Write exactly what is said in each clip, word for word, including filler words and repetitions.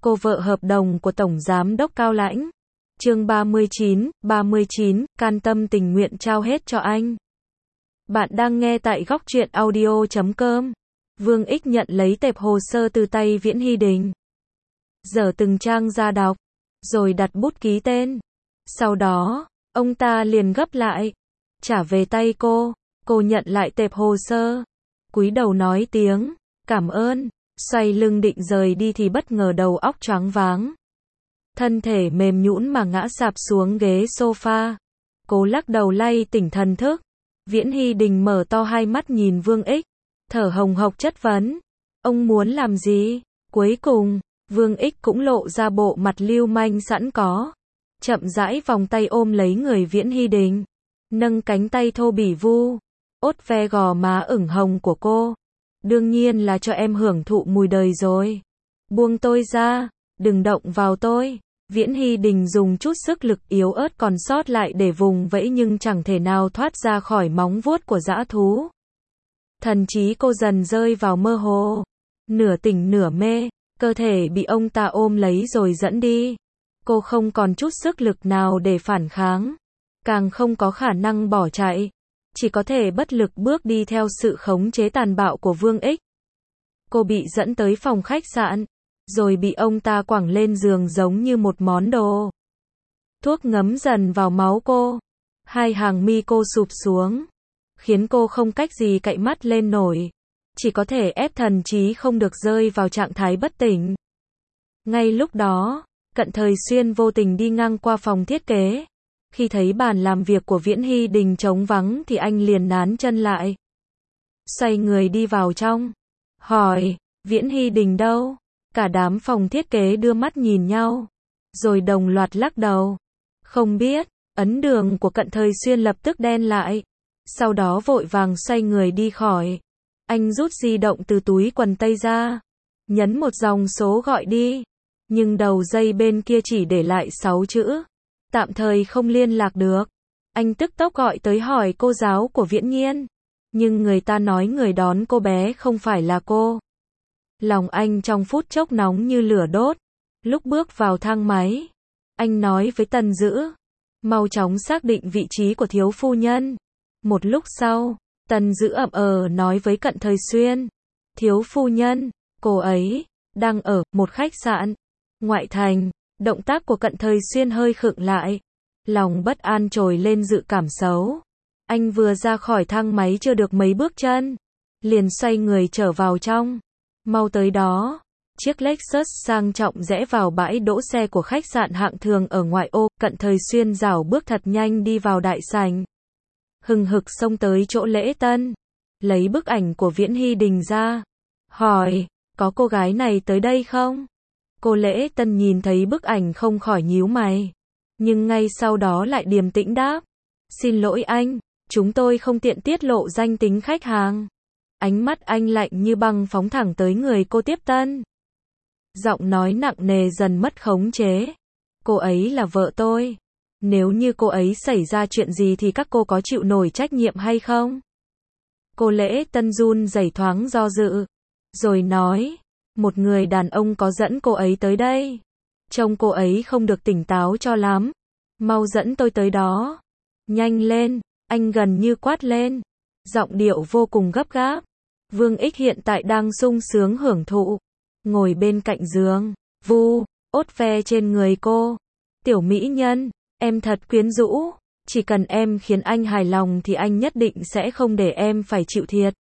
cô vợ hợp đồng của Tổng Giám đốc Cao Lãnh. Chương ba mươi chín, ba mươi chín, can tâm tình nguyện trao hết cho anh. Bạn đang nghe tại góc truyện audio chấm com. Vương Ích nhận lấy tệp hồ sơ từ tay Viễn Hy Đình. Dở từng trang ra đọc, rồi đặt bút ký tên. Sau đó, ông ta liền gấp lại, trả về tay cô. Cô nhận lại tệp hồ sơ, cúi đầu nói tiếng cảm ơn, xoay lưng định rời đi thì bất ngờ đầu óc choáng váng. Thân thể mềm nhũn mà ngã sạp xuống ghế sofa. Cố lắc đầu lay tỉnh thần thức. Viễn Hy Đình mở to hai mắt nhìn Vương Ích, thở hồng hộc chất vấn. Ông muốn làm gì? Cuối cùng, Vương Ích cũng lộ ra bộ mặt lưu manh sẵn có. Chậm rãi vòng tay ôm lấy người Viễn Hy Đình, nâng cánh tay thô bỉ vu, ốt ve gò má ửng hồng của cô. Đương nhiên là cho em hưởng thụ mùi đời rồi. Buông tôi ra, đừng động vào tôi. Viễn Hy Đình dùng chút sức lực yếu ớt còn sót lại để vùng vẫy nhưng chẳng thể nào thoát ra khỏi móng vuốt của dã thú. Thần trí cô dần rơi vào mơ hồ, nửa tỉnh nửa mê, cơ thể bị ông ta ôm lấy rồi dẫn đi. Cô không còn chút sức lực nào để phản kháng, càng không có khả năng bỏ chạy, chỉ có thể bất lực bước đi theo sự khống chế tàn bạo của Vương Ích. Cô bị dẫn tới phòng khách sạn, rồi bị ông ta quẳng lên giường giống như một món đồ. Thuốc ngấm dần vào máu cô, hai hàng mi cô sụp xuống, khiến cô không cách gì cậy mắt lên nổi, chỉ có thể ép thần trí không được rơi vào trạng thái bất tỉnh. Ngay lúc đó, Cận Thời Xuyên vô tình đi ngang qua phòng thiết kế. Khi thấy bàn làm việc của Viễn Hy Đình trống vắng thì anh liền nán chân lại, xoay người đi vào trong, hỏi, Viễn Hy Đình đâu? Cả đám phòng thiết kế đưa mắt nhìn nhau, rồi đồng loạt lắc đầu. Không biết. Ấn đường của Cận Thời Xuyên lập tức đen lại, sau đó vội vàng xoay người đi khỏi. Anh rút di động từ túi quần tây ra, nhấn một dòng số gọi đi, nhưng đầu dây bên kia chỉ để lại sáu chữ, tạm thời không liên lạc được. Anh tức tốc gọi tới hỏi cô giáo của Viễn Nhiên, nhưng người ta nói người đón cô bé không phải là cô. Lòng anh trong phút chốc nóng như lửa đốt. Lúc bước vào thang máy, anh nói với Tần Dữ, mau chóng xác định vị trí của thiếu phu nhân. Một lúc sau, Tần Dữ ậm ờ nói với Cận Thời Xuyên, thiếu phu nhân, cô ấy đang ở một khách sạn ngoại thành. Động tác của Cận Thời Xuyên hơi khựng lại, lòng bất an trồi lên dự cảm xấu. Anh vừa ra khỏi thang máy chưa được mấy bước chân, liền xoay người trở vào trong. Mau tới đó, chiếc Lexus sang trọng rẽ vào bãi đỗ xe của khách sạn hạng thường ở ngoại ô. Cận Thời Xuyên rảo bước thật nhanh đi vào đại sảnh, hừng hực xông tới chỗ lễ tân, lấy bức ảnh của Viễn Hy Đình ra, hỏi, có cô gái này tới đây không? Cô lễ tân nhìn thấy bức ảnh không khỏi nhíu mày, nhưng ngay sau đó lại điềm tĩnh đáp, xin lỗi anh, chúng tôi không tiện tiết lộ danh tính khách hàng. Ánh mắt anh lạnh như băng phóng thẳng tới người cô tiếp tân. Giọng nói nặng nề dần mất khống chế. Cô ấy là vợ tôi. Nếu như cô ấy xảy ra chuyện gì thì các cô có chịu nổi trách nhiệm hay không? Cô lễ tân run rẩy thoáng do dự, rồi nói, một người đàn ông có dẫn cô ấy tới đây. Trông cô ấy không được tỉnh táo cho lắm. Mau dẫn tôi tới đó. Nhanh lên, anh gần như quát lên. Giọng điệu vô cùng gấp gáp. Vương Ích hiện tại đang sung sướng hưởng thụ, ngồi bên cạnh giường, vu, ốt ve trên người cô. Tiểu mỹ nhân, em thật quyến rũ, chỉ cần em khiến anh hài lòng thì anh nhất định sẽ không để em phải chịu thiệt.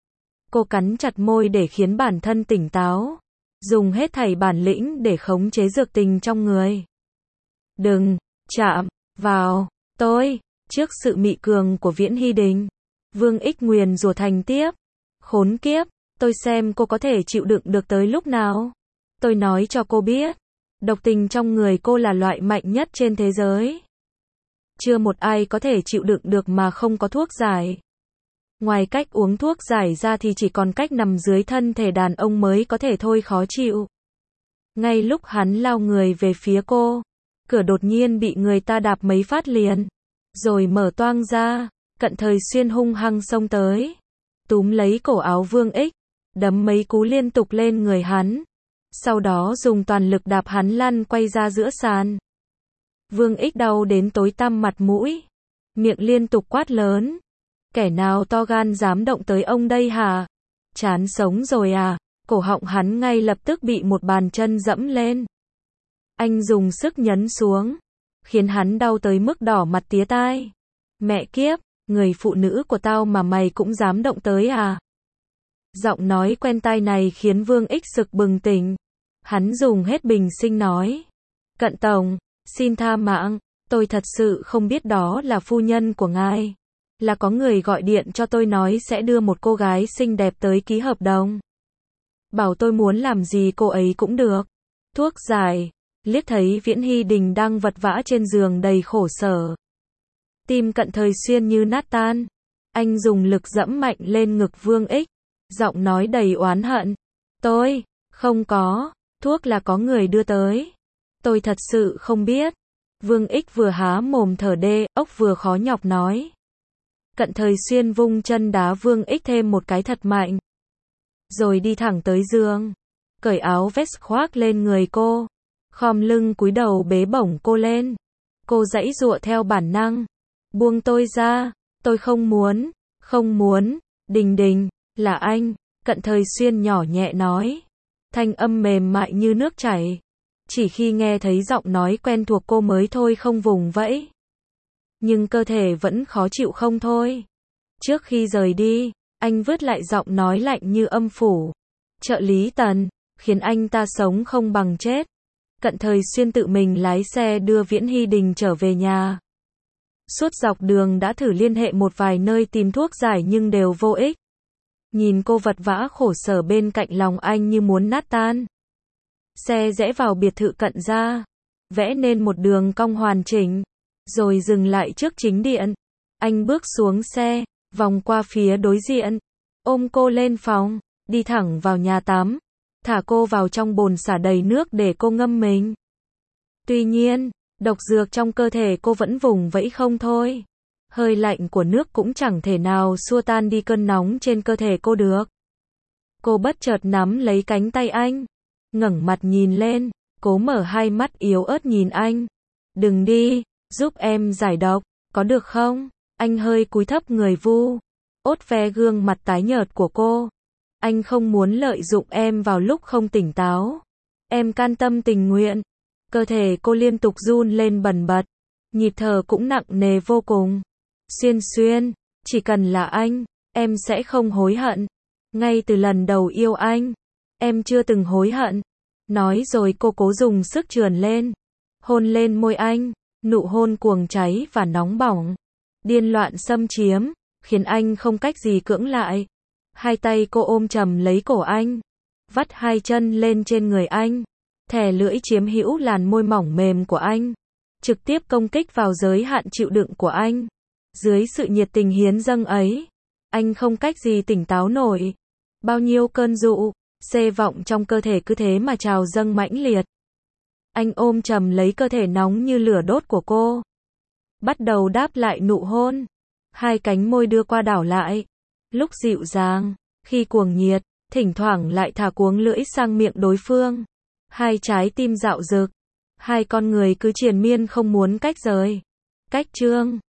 Cô cắn chặt môi để khiến bản thân tỉnh táo, dùng hết thảy bản lĩnh để khống chế dược tình trong người. Đừng chạm vào tôi. Trước sự mị cường của Viễn Hy Đình, Vương Ích nguyền rủa thành tiếp. Khốn kiếp, tôi xem cô có thể chịu đựng được tới lúc nào. Tôi nói cho cô biết, độc tình trong người cô là loại mạnh nhất trên thế giới. Chưa một ai có thể chịu đựng được mà không có thuốc giải. Ngoài cách uống thuốc giải ra thì chỉ còn cách nằm dưới thân thể đàn ông mới có thể thôi khó chịu. Ngay lúc hắn lao người về phía cô, cửa đột nhiên bị người ta đạp mấy phát liền, rồi mở toang ra. Cận Thời Xuyên hung hăng xông tới, túm lấy cổ áo Vương Ích, đấm mấy cú liên tục lên người hắn. sau đó dùng toàn lực đạp hắn lăn quay ra giữa sàn. Vương Ích đau đến tối tăm mặt mũi, miệng liên tục quát lớn. Kẻ nào to gan dám động tới ông đây hả? Chán sống rồi à? Cổ họng hắn ngay lập tức bị một bàn chân dẫm lên. Anh dùng sức nhấn xuống, khiến hắn đau tới mức đỏ mặt tía tai. Mẹ kiếp, người phụ nữ của tao mà mày cũng dám động tới à? Giọng nói quen tai này khiến Vương Ích sực bừng tỉnh. Hắn dùng hết bình sinh nói. Cận tổng, xin tha mạng, tôi thật sự không biết đó là phu nhân của ngài. Là có người gọi điện cho tôi nói sẽ đưa một cô gái xinh đẹp tới ký hợp đồng. Bảo tôi muốn làm gì cô ấy cũng được. Thuốc giải, liếc thấy Viễn Hy Đình đang vật vã trên giường đầy khổ sở. Tim Cận Thời Xuyên như nát tan. Anh dùng lực dẫm mạnh lên ngực Vương Ích, giọng nói đầy oán hận. Tôi, không có, thuốc là có người đưa tới. Tôi thật sự không biết. Vương Ích vừa há mồm thở đê, ốc vừa khó nhọc nói. Cận Thời Xuyên vung chân đá Vương Ích thêm một cái thật mạnh. Rồi đi thẳng tới giường, cởi áo vest khoác lên người cô, khom lưng cúi đầu bế bổng cô lên. Cô giãy giụa theo bản năng. Buông tôi ra, tôi không muốn, không muốn, Đình Đình, là anh, Cận Thời Xuyên nhỏ nhẹ nói. Thanh âm mềm mại như nước chảy. Chỉ khi nghe thấy giọng nói quen thuộc cô mới thôi không vùng vẫy. Nhưng cơ thể vẫn khó chịu không thôi. Trước khi rời đi, anh vứt lại giọng nói lạnh như âm phủ. Trợ lý Tần, khiến anh ta sống không bằng chết. Cận Thời Xuyên tự mình lái xe đưa Viễn Hy Đình trở về nhà. Suốt dọc đường đã thử liên hệ một vài nơi tìm thuốc giải nhưng đều vô ích. Nhìn cô vật vã khổ sở bên cạnh lòng anh như muốn nát tan. Xe rẽ vào biệt thự Cận gia, vẽ nên một đường cong hoàn chỉnh, rồi dừng lại trước chính điện. Anh bước xuống xe, vòng qua phía đối diện, ôm cô lên phòng, đi thẳng vào nhà tắm, thả cô vào trong bồn xả đầy nước để cô ngâm mình. Tuy nhiên, độc dược trong cơ thể cô vẫn vùng vẫy không thôi. Hơi lạnh của nước cũng chẳng thể nào xua tan đi cơn nóng trên cơ thể cô được. Cô bất chợt nắm lấy cánh tay anh, ngẩng mặt nhìn lên, cố mở hai mắt yếu ớt nhìn anh. Đừng đi, giúp em giải độc, có được không? Anh hơi cúi thấp người vu, ốt ve gương mặt tái nhợt của cô. Anh không muốn lợi dụng em vào lúc không tỉnh táo. Em can tâm tình nguyện. Cơ thể cô liên tục run lên bần bật, nhịp thở cũng nặng nề vô cùng. Xuyên Xuyên, chỉ cần là anh, em sẽ không hối hận. Ngay từ lần đầu yêu anh, em chưa từng hối hận. Nói rồi cô cố dùng sức trườn lên, hôn lên môi anh, nụ hôn cuồng cháy và nóng bỏng, điên loạn xâm chiếm, khiến anh không cách gì cưỡng lại. Hai tay cô ôm chầm lấy cổ anh, vắt hai chân lên trên người anh, thè lưỡi chiếm hữu làn môi mỏng mềm của anh, trực tiếp công kích vào giới hạn chịu đựng của anh. Dưới sự nhiệt tình hiến dâng ấy, anh không cách gì tỉnh táo nổi. Bao nhiêu cơn dụ, xê vọng trong cơ thể cứ thế mà trào dâng mãnh liệt. Anh ôm chầm lấy cơ thể nóng như lửa đốt của cô, bắt đầu đáp lại nụ hôn. Hai cánh môi đưa qua đảo lại, lúc dịu dàng, khi cuồng nhiệt, thỉnh thoảng lại thả cuống lưỡi sang miệng đối phương. Hai trái tim dạo dực, hai con người cứ triền miên không muốn cách rời. Cách chương